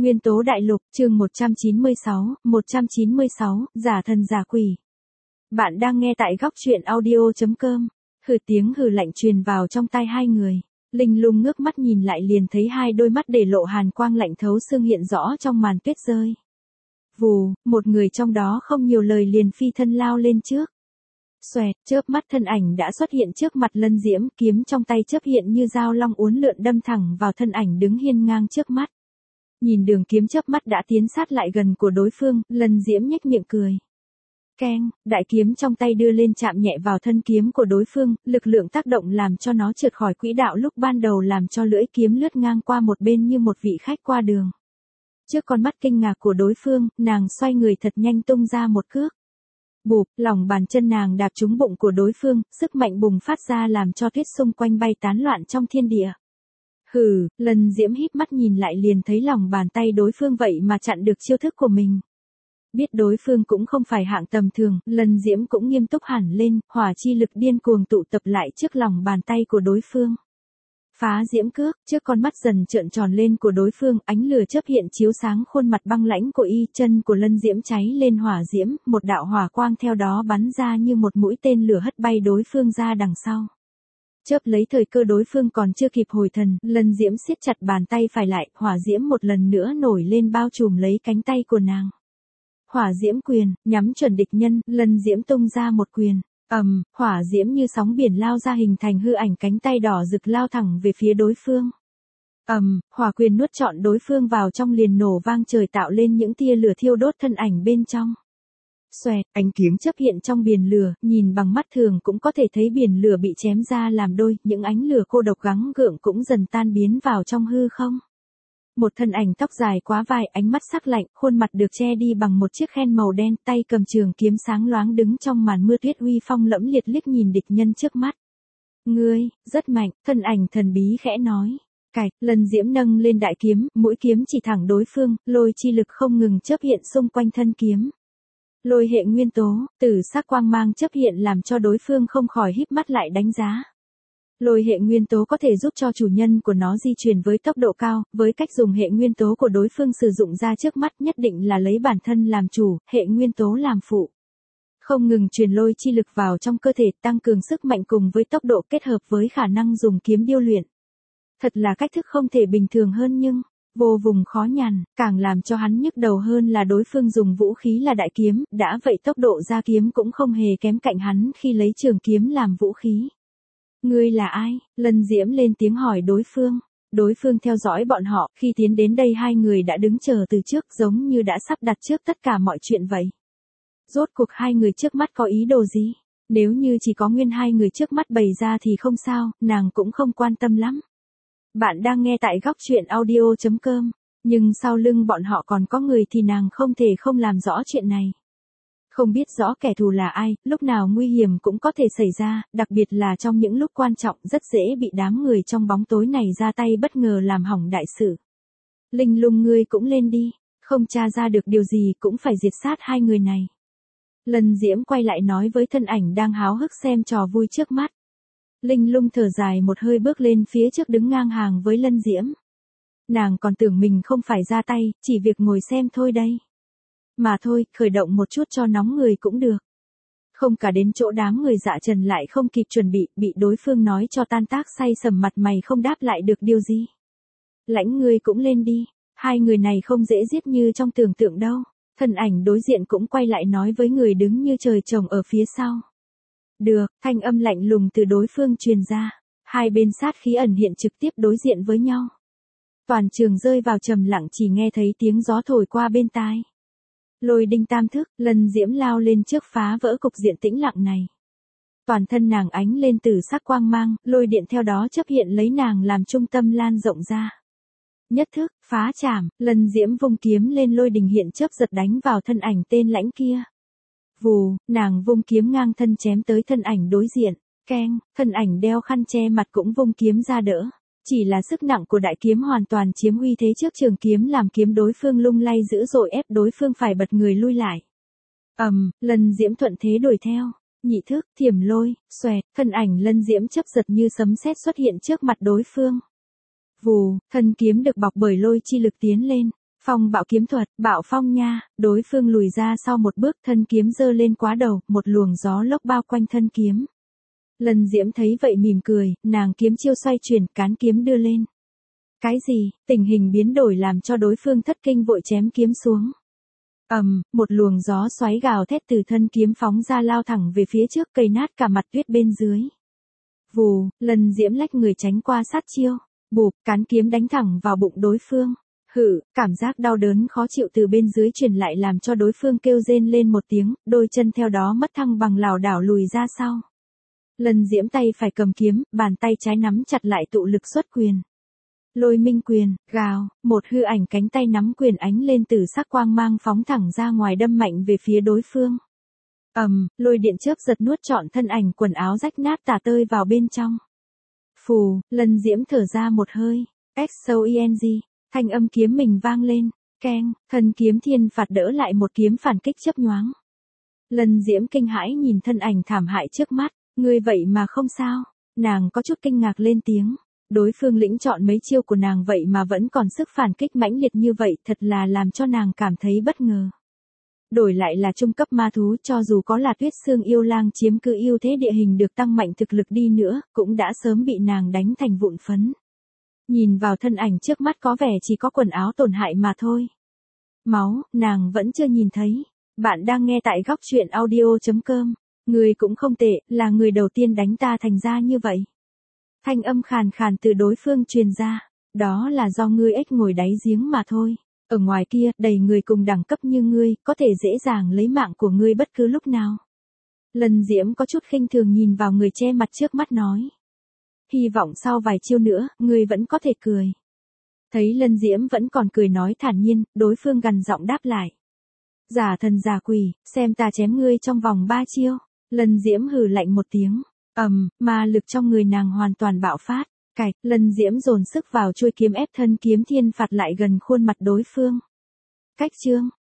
Nguyên tố đại lục, chương 196, giả thần giả quỷ. Bạn đang nghe tại góc truyện audio.com. Hừ, tiếng hừ lạnh truyền vào trong tai hai người. Linh Lung ngước mắt nhìn lại liền thấy hai đôi mắt để lộ hàn quang lạnh thấu xương hiện rõ trong màn tuyết rơi. Vù, một người trong đó không nhiều lời liền phi thân lao lên trước. Xoẹt, chớp mắt thân ảnh đã xuất hiện trước mặt Lân Diễm, kiếm trong tay chớp hiện như dao long uốn lượn đâm thẳng vào thân ảnh đứng hiên ngang trước mắt. Nhìn đường kiếm chớp mắt đã tiến sát lại gần của đối phương, Lân Diễm nhếch miệng cười. Keng, đại kiếm trong tay đưa lên chạm nhẹ vào thân kiếm của đối phương, lực lượng tác động làm cho nó trượt khỏi quỹ đạo lúc ban đầu làm cho lưỡi kiếm lướt ngang qua một bên như một vị khách qua đường. Trước con mắt kinh ngạc của đối phương, nàng xoay người thật nhanh tung ra một cước. Bụp, lòng bàn chân nàng đạp trúng bụng của đối phương, sức mạnh bùng phát ra làm cho tuyết xung quanh bay tán loạn trong thiên địa. Hừ, Lân Diễm híp mắt nhìn lại liền thấy lòng bàn tay đối phương vậy mà chặn được chiêu thức của mình. Biết đối phương cũng không phải hạng tầm thường, Lân Diễm cũng nghiêm túc hẳn lên, hỏa chi lực điên cuồng tụ tập lại trước lòng bàn tay của đối phương. Phá diễm cước, trước con mắt dần trợn tròn lên của đối phương, ánh lửa chớp hiện chiếu sáng khuôn mặt băng lãnh của y, chân của Lân Diễm cháy lên hỏa diễm, một đạo hỏa quang theo đó bắn ra như một mũi tên lửa hất bay đối phương ra đằng sau. Chớp lấy thời cơ đối phương còn chưa kịp hồi thần, Lân Diễm siết chặt bàn tay phải lại, hỏa diễm một lần nữa nổi lên bao trùm lấy cánh tay của nàng. Hỏa diễm quyền, nhắm chuẩn địch nhân, Lân Diễm tung ra một quyền. Hỏa diễm như sóng biển lao ra hình thành hư ảnh cánh tay đỏ rực lao thẳng về phía đối phương. Hỏa quyền nuốt trọn đối phương vào trong liền nổ vang trời tạo lên những tia lửa thiêu đốt thân ảnh bên trong. Xoẹt, ánh kiếm chớp hiện trong biển lửa, nhìn bằng mắt thường cũng có thể thấy biển lửa bị chém ra làm đôi, những ánh lửa cô độc gắng gượng cũng dần tan biến vào trong hư không. Một thân ảnh tóc dài quá vai, ánh mắt sắc lạnh, khuôn mặt được che đi bằng một chiếc khen màu đen, tay cầm trường kiếm sáng loáng đứng trong màn mưa tuyết uy phong lẫm liệt liếc nhìn địch nhân trước mắt. Ngươi, rất mạnh, thân ảnh thần bí khẽ nói. Cạch, Lân Diễm nâng lên đại kiếm, mũi kiếm chỉ thẳng đối phương, lôi chi lực không ngừng chớp hiện xung quanh thân kiếm. Lôi hệ nguyên tố, tử sắc quang mang chớp hiện làm cho đối phương không khỏi híp mắt lại đánh giá. Lôi hệ nguyên tố có thể giúp cho chủ nhân của nó di chuyển với tốc độ cao, với cách dùng hệ nguyên tố của đối phương sử dụng ra trước mắt nhất định là lấy bản thân làm chủ, hệ nguyên tố làm phụ. Không ngừng truyền lôi chi lực vào trong cơ thể, tăng cường sức mạnh cùng với tốc độ kết hợp với khả năng dùng kiếm điêu luyện. Thật là cách thức không thể bình thường hơn nhưng vô vùng khó nhằn, càng làm cho hắn nhức đầu hơn là đối phương dùng vũ khí là đại kiếm, đã vậy tốc độ ra kiếm cũng không hề kém cạnh hắn khi lấy trường kiếm làm vũ khí. Ngươi là ai? Lân Diễm lên tiếng hỏi đối phương. Đối phương theo dõi bọn họ, khi tiến đến đây hai người đã đứng chờ từ trước giống như đã sắp đặt trước tất cả mọi chuyện vậy. Rốt cuộc hai người trước mắt có ý đồ gì? Nếu như chỉ có nguyên hai người trước mắt bày ra thì không sao, nàng cũng không quan tâm lắm. Bạn đang nghe tại góc truyện audio.com, nhưng sau lưng bọn họ còn có người thì nàng không thể không làm rõ chuyện này. Không biết rõ kẻ thù là ai, lúc nào nguy hiểm cũng có thể xảy ra, đặc biệt là trong những lúc quan trọng rất dễ bị đám người trong bóng tối này ra tay bất ngờ làm hỏng đại sự. Linh Lung ngươi cũng lên đi, không tra ra được điều gì cũng phải diệt sát hai người này. Lân Diễm quay lại nói với thân ảnh đang háo hức xem trò vui trước mắt. Linh Lung thở dài một hơi bước lên phía trước đứng ngang hàng với Lân Diễm. Nàng còn tưởng mình không phải ra tay, chỉ việc ngồi xem thôi đây. Mà thôi, khởi động một chút cho nóng người cũng được. Không cả đến chỗ đám người dạ trần lại không kịp chuẩn bị đối phương nói cho tan tác say sầm mặt mày không đáp lại được điều gì. Lãnh ngươi cũng lên đi, hai người này không dễ giết như trong tưởng tượng đâu. Thân ảnh đối diện cũng quay lại nói với người đứng như trời trồng ở phía sau. Được, thanh âm lạnh lùng từ đối phương truyền ra. Hai bên sát khí ẩn hiện trực tiếp đối diện với nhau. Toàn trường rơi vào trầm lặng chỉ nghe thấy tiếng gió thổi qua bên tai. Lôi đinh tam thức, Lân Diễm lao lên trước phá vỡ cục diện tĩnh lặng này. Toàn thân nàng ánh lên từ sắc quang mang, lôi điện theo đó chớp hiện lấy nàng làm trung tâm lan rộng ra. Nhất thức, phá chảm, Lân Diễm vung kiếm lên lôi đình hiện chớp giật đánh vào thân ảnh tên lãnh kia. Vù, nàng vung kiếm ngang thân chém tới thân ảnh đối diện. Keng, thân ảnh đeo khăn che mặt cũng vung kiếm ra đỡ. Chỉ là sức nặng của đại kiếm hoàn toàn chiếm uy thế trước trường kiếm làm kiếm đối phương lung lay dữ dội ép đối phương phải bật người lui lại. Lân Diễm thuận thế đuổi theo. Nhị thức, thiểm lôi, xoẹt, thân ảnh Lân Diễm chớp giật như sấm sét xuất hiện trước mặt đối phương. Vù, thân kiếm được bọc bởi lôi chi lực tiến lên. Phong bạo kiếm thuật, bạo phong nha, đối phương lùi ra sau một bước, thân kiếm giơ lên quá đầu, một luồng gió lốc bao quanh thân kiếm. Lân Diễm thấy vậy mỉm cười, nàng kiếm chiêu xoay chuyển, cán kiếm đưa lên. Cái gì? Tình hình biến đổi làm cho đối phương thất kinh vội chém kiếm xuống. Một luồng gió xoáy gào thét từ thân kiếm phóng ra lao thẳng về phía trước, cây nát cả mặt tuyết bên dưới. Vù, Lân Diễm lách người tránh qua sát chiêu, bụp, cán kiếm đánh thẳng vào bụng đối phương. Cảm giác đau đớn khó chịu từ bên dưới truyền lại làm cho đối phương kêu rên lên một tiếng, đôi chân theo đó mất thăng bằng lảo đảo lùi ra sau. Lân Diễm tay phải cầm kiếm, bàn tay trái nắm chặt lại tụ lực xuất quyền. Lôi minh quyền, gào, một hư ảnh cánh tay nắm quyền ánh lên tử sắc quang mang phóng thẳng ra ngoài đâm mạnh về phía đối phương. Lôi điện chớp giật nuốt trọn thân ảnh, quần áo rách nát tả tơi vào bên trong. Phù, Lân Diễm thở ra một hơi, XOENG, thanh âm kiếm mình vang lên, keng, thân kiếm thiên phạt đỡ lại một kiếm phản kích chớp nhoáng. Lân Diễm kinh hãi nhìn thân ảnh thảm hại trước mắt, ngươi vậy mà không sao, nàng có chút kinh ngạc lên tiếng. Đối phương lĩnh chọn mấy chiêu của nàng vậy mà vẫn còn sức phản kích mãnh liệt như vậy, thật là làm cho nàng cảm thấy bất ngờ. Đổi lại là trung cấp ma thú, cho dù có là Tuyết Xương yêu lang chiếm cứ ưu thế địa hình được tăng mạnh thực lực đi nữa, cũng đã sớm bị nàng đánh thành vụn phấn. Nhìn vào thân ảnh trước mắt có vẻ chỉ có quần áo tổn hại mà thôi. Máu, nàng vẫn chưa nhìn thấy. Bạn đang nghe tại góc truyện audio.com. Người cũng không tệ, là người đầu tiên đánh ta thành ra như vậy. Thanh âm khàn khàn từ đối phương truyền ra, đó là do ngươi ếch ngồi đáy giếng mà thôi. Ở ngoài kia, đầy người cùng đẳng cấp như ngươi, có thể dễ dàng lấy mạng của ngươi bất cứ lúc nào. Lân Diễm có chút khinh thường nhìn vào người che mặt trước mắt nói. Hy vọng sau vài chiêu nữa, ngươi vẫn có thể cười. Thấy Lân Diễm vẫn còn cười nói thản nhiên, đối phương gằn giọng đáp lại. Giả thần giả quỷ, xem ta chém ngươi trong vòng 3 chiêu. Lân Diễm hừ lạnh một tiếng. Ma lực trong người nàng hoàn toàn bạo phát. Cạch, Lân Diễm dồn sức vào chuôi kiếm ép thân kiếm thiên phạt lại gần khuôn mặt đối phương. Cách chương,